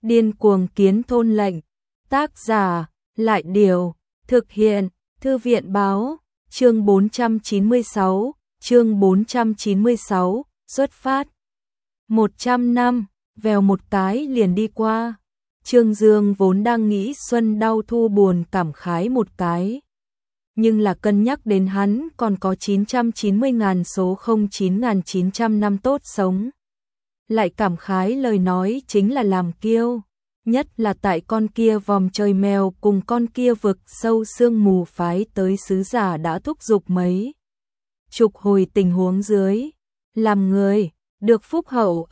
Điên cuồng kiến thôn lệnh. Tác giả, Lại Điều. Thực hiện, Thư viện Báo. Chương 496, xuất phát. 100 năm, vèo một cái liền đi qua. Trương Dương vốn đang nghĩ xuân đau thu buồn cảm khái một cái. Nhưng là cân nhắc đến hắn còn có 990.000 số 09.900 năm tốt sống. Lại cảm khái lời nói chính là làm kiêu. Nhất là tại con kia vòm trời mèo cùng con kia vực sâu sương mù phái tới sứ giả đã thúc giục mấy chục hồi tình huống dưới. Làm người, được phúc hậu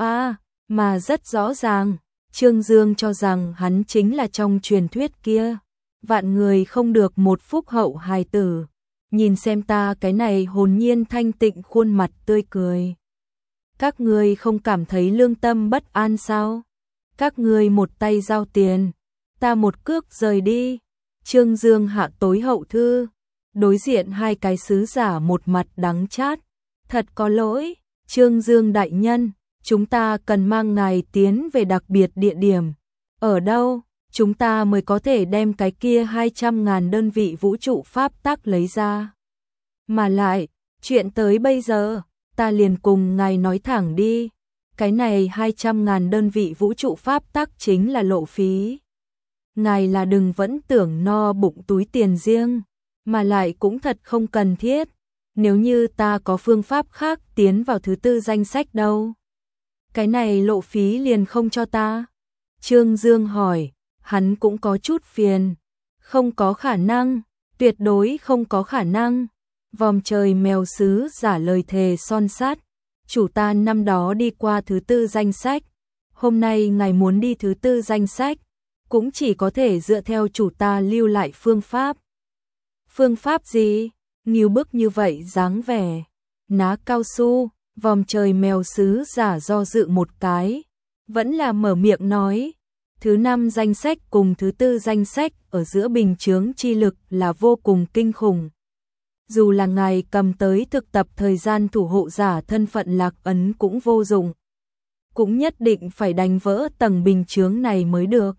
mà rất rõ ràng, Trương Dương cho rằng hắn chính là trong truyền thuyết kia. Vạn người không được một phúc hậu hài tử. Nhìn xem ta cái này hồn nhiên thanh tịnh khuôn mặt tươi cười. Các ngươi không cảm thấy lương tâm bất an sao? Các ngươi một tay giao tiền, ta một cước rời đi. Trương Dương hạ tối hậu thư, đối diện hai cái sứ giả một mặt đắng chát. Thật có lỗi, Trương Dương đại nhân, chúng ta cần mang ngài tiến về đặc biệt địa điểm. Ở đâu, chúng ta mới có thể đem cái kia 200.000 đơn vị vũ trụ pháp tắc lấy ra. Mà lại, chuyện tới bây giờ, ta liền cùng ngài nói thẳng đi. Cái này 200.000 đơn vị vũ trụ pháp tắc chính là lộ phí. Ngài là đừng vẫn tưởng no bụng túi tiền riêng, mà lại cũng thật không cần thiết. Nếu như ta có phương pháp khác tiến vào thứ tư danh sách đâu. Cái này lộ phí liền không cho ta. Trương Dương hỏi, hắn cũng có chút phiền. Không có khả năng, tuyệt đối không có khả năng. Vòm trời mèo sứ giả lời thề son sát. Chủ ta năm đó đi qua thứ tư danh sách. Hôm nay ngài muốn đi thứ tư danh sách, cũng chỉ có thể dựa theo chủ ta lưu lại phương pháp. Phương pháp gì? Nghiêu bức như vậy dáng vẻ. Ná cao su, vòm trời mèo sứ giả do dự một cái. Vẫn là mở miệng nói. Thứ năm danh sách cùng thứ tư danh sách ở giữa bình chướng chi lực là vô cùng kinh khủng. Dù là ngài cầm tới thực tập thời gian thủ hộ giả thân phận lạc ấn cũng vô dụng. Cũng nhất định phải đánh vỡ tầng bình chướng này mới được.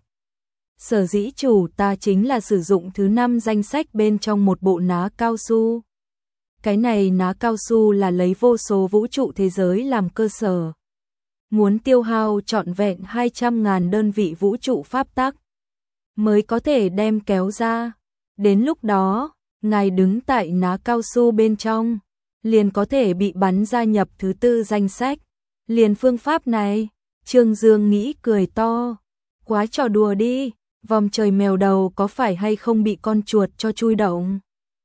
Sở dĩ chủ ta chính là sử dụng thứ năm danh sách bên trong một bộ ná cao su. Cái này ná cao su là lấy vô số vũ trụ thế giới làm cơ sở. Muốn tiêu hao trọn vẹn 200.000 đơn vị vũ trụ pháp tắc mới có thể đem kéo ra. Đến lúc đó, ngài đứng tại ná cao su bên trong, liền có thể bị bắn gia nhập thứ tư danh sách. Liền phương pháp này, Trương Dương nghĩ cười to. Quá trò đùa đi, vòm trời mèo đầu có phải hay không bị con chuột cho chui động.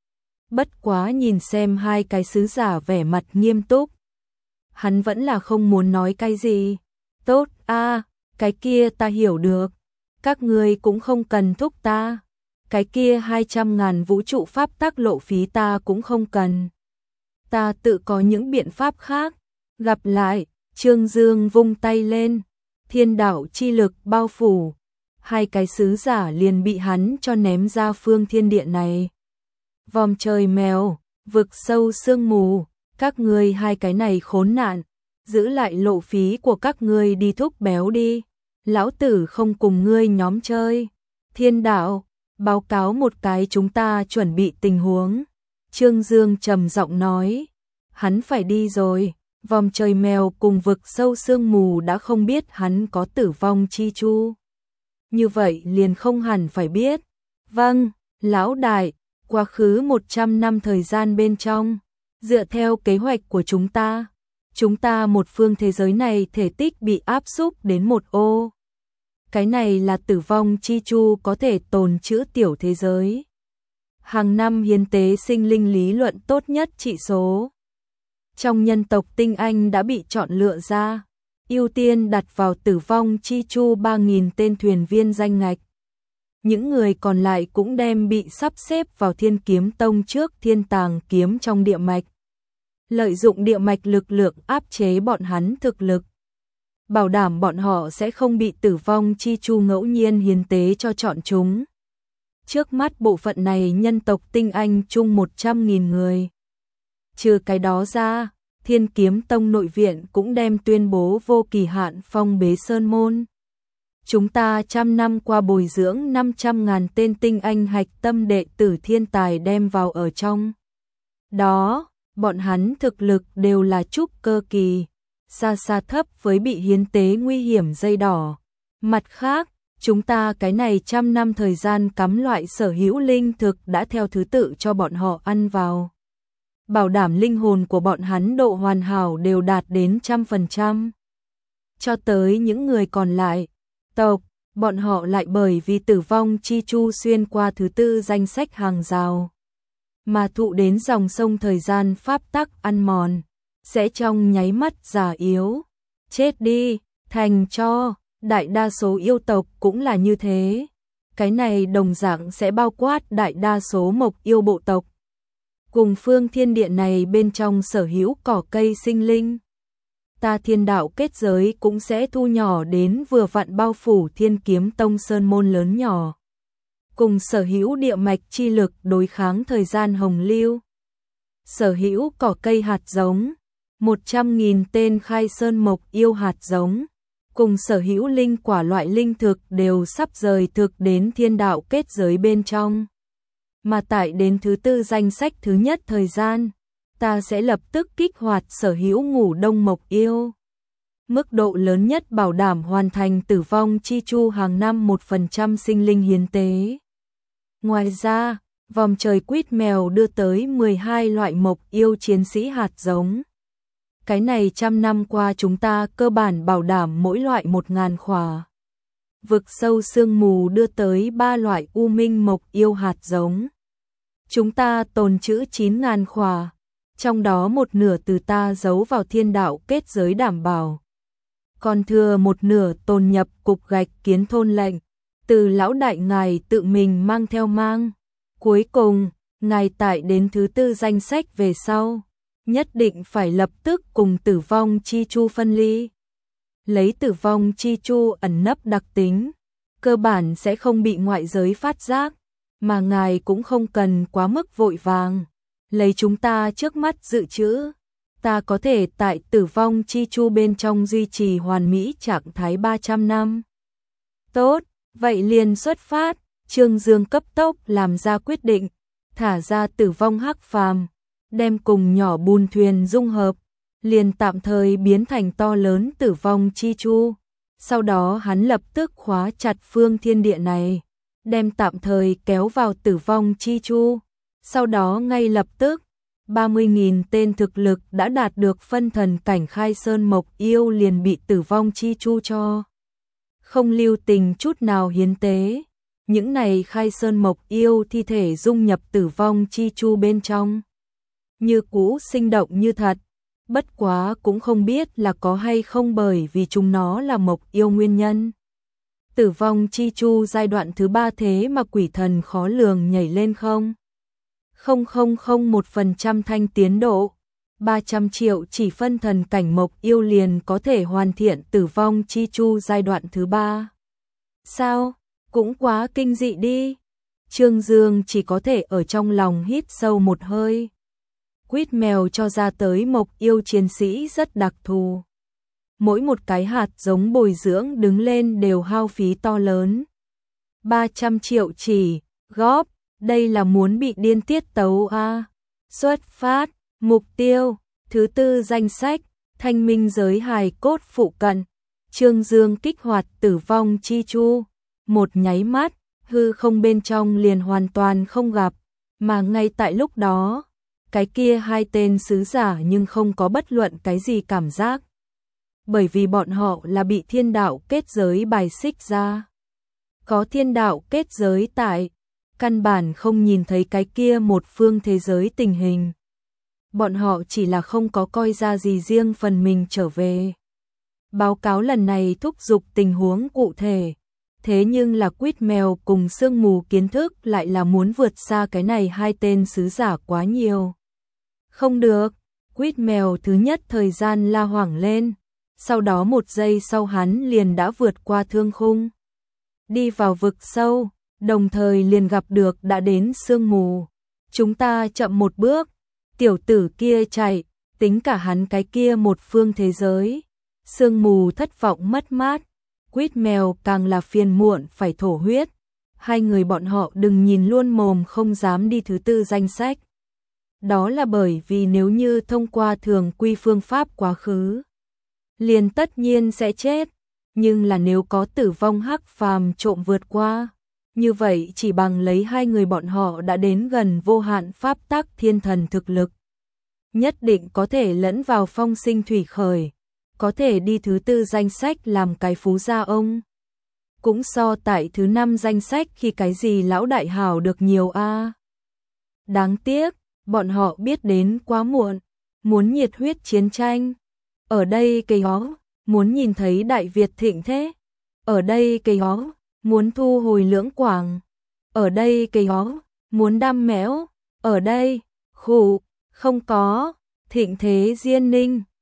Bất quá nhìn xem hai cái sứ giả vẻ mặt nghiêm túc. Hắn vẫn là không muốn nói cái gì. Tốt cái kia ta hiểu được. Các ngươi cũng không cần thúc ta. Cái kia 200.000 vũ trụ pháp tắc lộ phí ta cũng không cần. Ta tự có những biện pháp khác. Gặp lại, Trương Dương vung tay lên. Thiên đạo chi lực bao phủ. Hai cái sứ giả liền bị hắn cho ném ra phương thiên địa này. Vòm trời mèo, vực sâu sương mù. Các ngươi hai cái này khốn nạn. Giữ lại lộ phí của các ngươi đi thúc béo đi. Lão tử không cùng ngươi nhóm chơi. Thiên đạo, báo cáo một cái chúng ta chuẩn bị tình huống. Trương Dương trầm giọng nói. Hắn phải đi rồi. Vòm trời mèo cùng vực sâu sương mù đã không biết hắn có tử vong chi chu. Như vậy liền không hẳn phải biết. Vâng, lão đại, quá khứ 100 năm thời gian bên trong. Dựa theo kế hoạch của chúng ta một phương thế giới này thể tích bị áp xúc đến một ô. Cái này là tử vong chi chu có thể tồn trữ tiểu thế giới. Hàng năm hiến tế sinh linh lý luận tốt nhất trị số. Trong nhân tộc tinh anh đã bị chọn lựa ra, ưu tiên đặt vào tử vong chi chu 3.000 tên thuyền viên danh ngạch. Những người còn lại cũng đem bị sắp xếp vào Thiên Kiếm Tông trước Thiên Tàng kiếm trong địa mạch. Lợi dụng địa mạch lực lượng áp chế bọn hắn thực lực. Bảo đảm bọn họ sẽ không bị tử vong chi chu ngẫu nhiên hiến tế cho chọn chúng. Trước mắt bộ phận này nhân tộc tinh anh chung 100.000 người. Trừ cái đó ra, Thiên Kiếm Tông nội viện cũng đem tuyên bố vô kỳ hạn phong bế sơn môn. chúng ta trăm năm qua bồi dưỡng 500.000 tên tinh anh hạch tâm đệ tử thiên tài đem vào ở trong. Đó, bọn hắn thực lực đều là trúc cơ kỳ, xa xa thấp với bị hiến tế nguy hiểm dây đỏ. Mặt khác, chúng ta cái này trăm năm thời gian cắm loại sở hữu linh thực đã theo thứ tự cho bọn họ ăn vào. Bảo đảm linh hồn của bọn hắn độ hoàn hảo đều đạt đến 100%. Cho tới những người còn lại, tộc, bọn họ lại bởi vì tử vong chi chu xuyên qua thứ tư danh sách hàng rào, mà thụ đến dòng sông thời gian pháp tắc ăn mòn, sẽ trong nháy mắt già yếu, chết đi, thành cho. Đại đa số yêu tộc cũng là như thế. Cái này đồng dạng sẽ bao quát đại đa số mộc yêu bộ tộc. Cùng phương thiên địa này bên trong sở hữu cỏ cây sinh linh. Ta thiên đạo kết giới cũng sẽ thu nhỏ đến vừa vặn bao phủ Thiên Kiếm Tông sơn môn lớn nhỏ. Cùng sở hữu địa mạch chi lực đối kháng thời gian hồng lưu. Sở hữu cỏ cây hạt giống, 100.000 tên khai sơn mộc yêu hạt giống. Cùng sở hữu linh quả loại linh thực đều sắp rời thực đến thiên đạo kết giới bên trong. Mà tại đến thứ tư danh sách thứ nhất thời gian, ta sẽ lập tức kích hoạt sở hữu ngủ đông mộc yêu. Mức độ lớn nhất bảo đảm hoàn thành tử vong chi chu hàng năm 1% sinh linh hiến tế. Ngoài ra, vòm trời quýt mèo đưa tới 12 loại mộc yêu chiến sĩ hạt giống. Cái này trăm năm qua chúng ta cơ bản bảo đảm mỗi loại 1.000 khỏa. Vực sâu sương mù đưa tới 3 loại u minh mộc yêu hạt giống. Chúng ta tồn trữ 9.000 khỏa, trong đó một nửa từ ta giấu vào thiên đạo kết giới đảm bảo. Còn thừa một nửa tồn nhập cục gạch kiến thôn lệnh, từ lão đại ngài tự mình mang theo mang. Cuối cùng, ngài tại đến thứ tư danh sách về sau, nhất định phải lập tức cùng tử vong chi chu phân ly. Lấy tử vong chi chu ẩn nấp đặc tính, cơ bản sẽ không bị ngoại giới phát giác, mà ngài cũng không cần quá mức vội vàng. Lấy chúng ta trước mắt dự trữ, ta có thể tại tử vong chi chu bên trong duy trì hoàn mỹ trạng thái 300 năm. Tốt, vậy liền xuất phát. Trương Dương cấp tốc làm ra quyết định, thả ra tử vong hắc phàm, đem cùng nhỏ bùn thuyền dung hợp, liền tạm thời biến thành to lớn tử vong chi chu. Sau đó hắn lập tức khóa chặt phương thiên địa này, đem tạm thời kéo vào tử vong chi chu. Sau đó ngay lập tức, 30.000 tên thực lực đã đạt được phân thần cảnh khai sơn mộc yêu liền bị tử vong chi chu cho. Không lưu tình chút nào hiến tế. Những này khai sơn mộc yêu thi thể dung nhập tử vong chi chu bên trong. Như cũ sinh động như thật, bất quá cũng không biết là có hay không bởi vì chúng nó là mộc yêu nguyên nhân. Tử vong chi chu giai đoạn thứ 3 thế mà quỷ thần khó lường nhảy lên không. 0,001% thanh tiến độ, 300 triệu chỉ phân thần cảnh mộc yêu liền có thể hoàn thiện tử vong chi chu giai đoạn thứ 3. Sao? Cũng quá kinh dị đi. Trương Dương chỉ có thể ở trong lòng hít sâu một hơi. Quýt mèo cho ra tới mộc yêu chiến sĩ rất đặc thù. Mỗi một cái hạt giống bồi dưỡng đứng lên đều hao phí to lớn. 300 triệu chỉ, góp, đây là muốn bị điên tiết tấu a. Xuất phát, mục tiêu, thứ tư danh sách, thanh minh giới hài cốt phụ cận. Trương Dương kích hoạt tử vong chi chu. Một nháy mắt, hư không bên trong liền hoàn toàn không gặp, mà ngay tại lúc đó, cái kia hai tên sứ giả nhưng không có bất luận cái gì cảm giác. Bởi vì bọn họ là bị thiên đạo kết giới bài xích ra. Có thiên đạo kết giới tại, căn bản không nhìn thấy cái kia một phương thế giới tình hình. Bọn họ chỉ là không có coi ra gì riêng phần mình trở về. Báo cáo lần này thúc giục tình huống cụ thể. Thế nhưng là quýt mèo cùng sương mù kiến thức lại là muốn vượt xa cái này hai tên sứ giả quá nhiều. Không được, quýt mèo thứ nhất thời gian la hoảng lên, sau đó một giây sau hắn liền đã vượt qua thương khung. Đi vào vực sâu, đồng thời liền gặp được đã đến sương mù. Chúng ta chậm một bước, tiểu tử kia chạy, tính cả hắn cái kia một phương thế giới. Sương mù thất vọng mất mát. Quýt mèo càng là phiền muộn phải thổ huyết. Hai người bọn họ đừng nhìn luôn mồm không dám đi thứ tư danh sách. Đó là bởi vì nếu như thông qua thường quy phương pháp quá khứ, liền tất nhiên sẽ chết. Nhưng là nếu có tử vong hắc phàm trộm vượt qua, như vậy chỉ bằng lấy hai người bọn họ đã đến gần vô hạn pháp tắc thiên thần thực lực. Nhất định có thể lẫn vào phong sinh thủy khởi, có thể đi thứ tư danh sách làm cái phú gia ông. Cũng so tại thứ năm danh sách khi cái gì lão đại hảo được nhiều a. Đáng tiếc, bọn họ biết đến quá muộn, muốn nhiệt huyết chiến tranh. Ở đây cây hó, muốn nhìn thấy Đại Việt thịnh thế. Ở đây cây hó, muốn thu hồi Lưỡng Quảng. Ở đây cây hó, muốn đam mẽo. Ở đây, khủ, không có, thịnh thế Diên Ninh.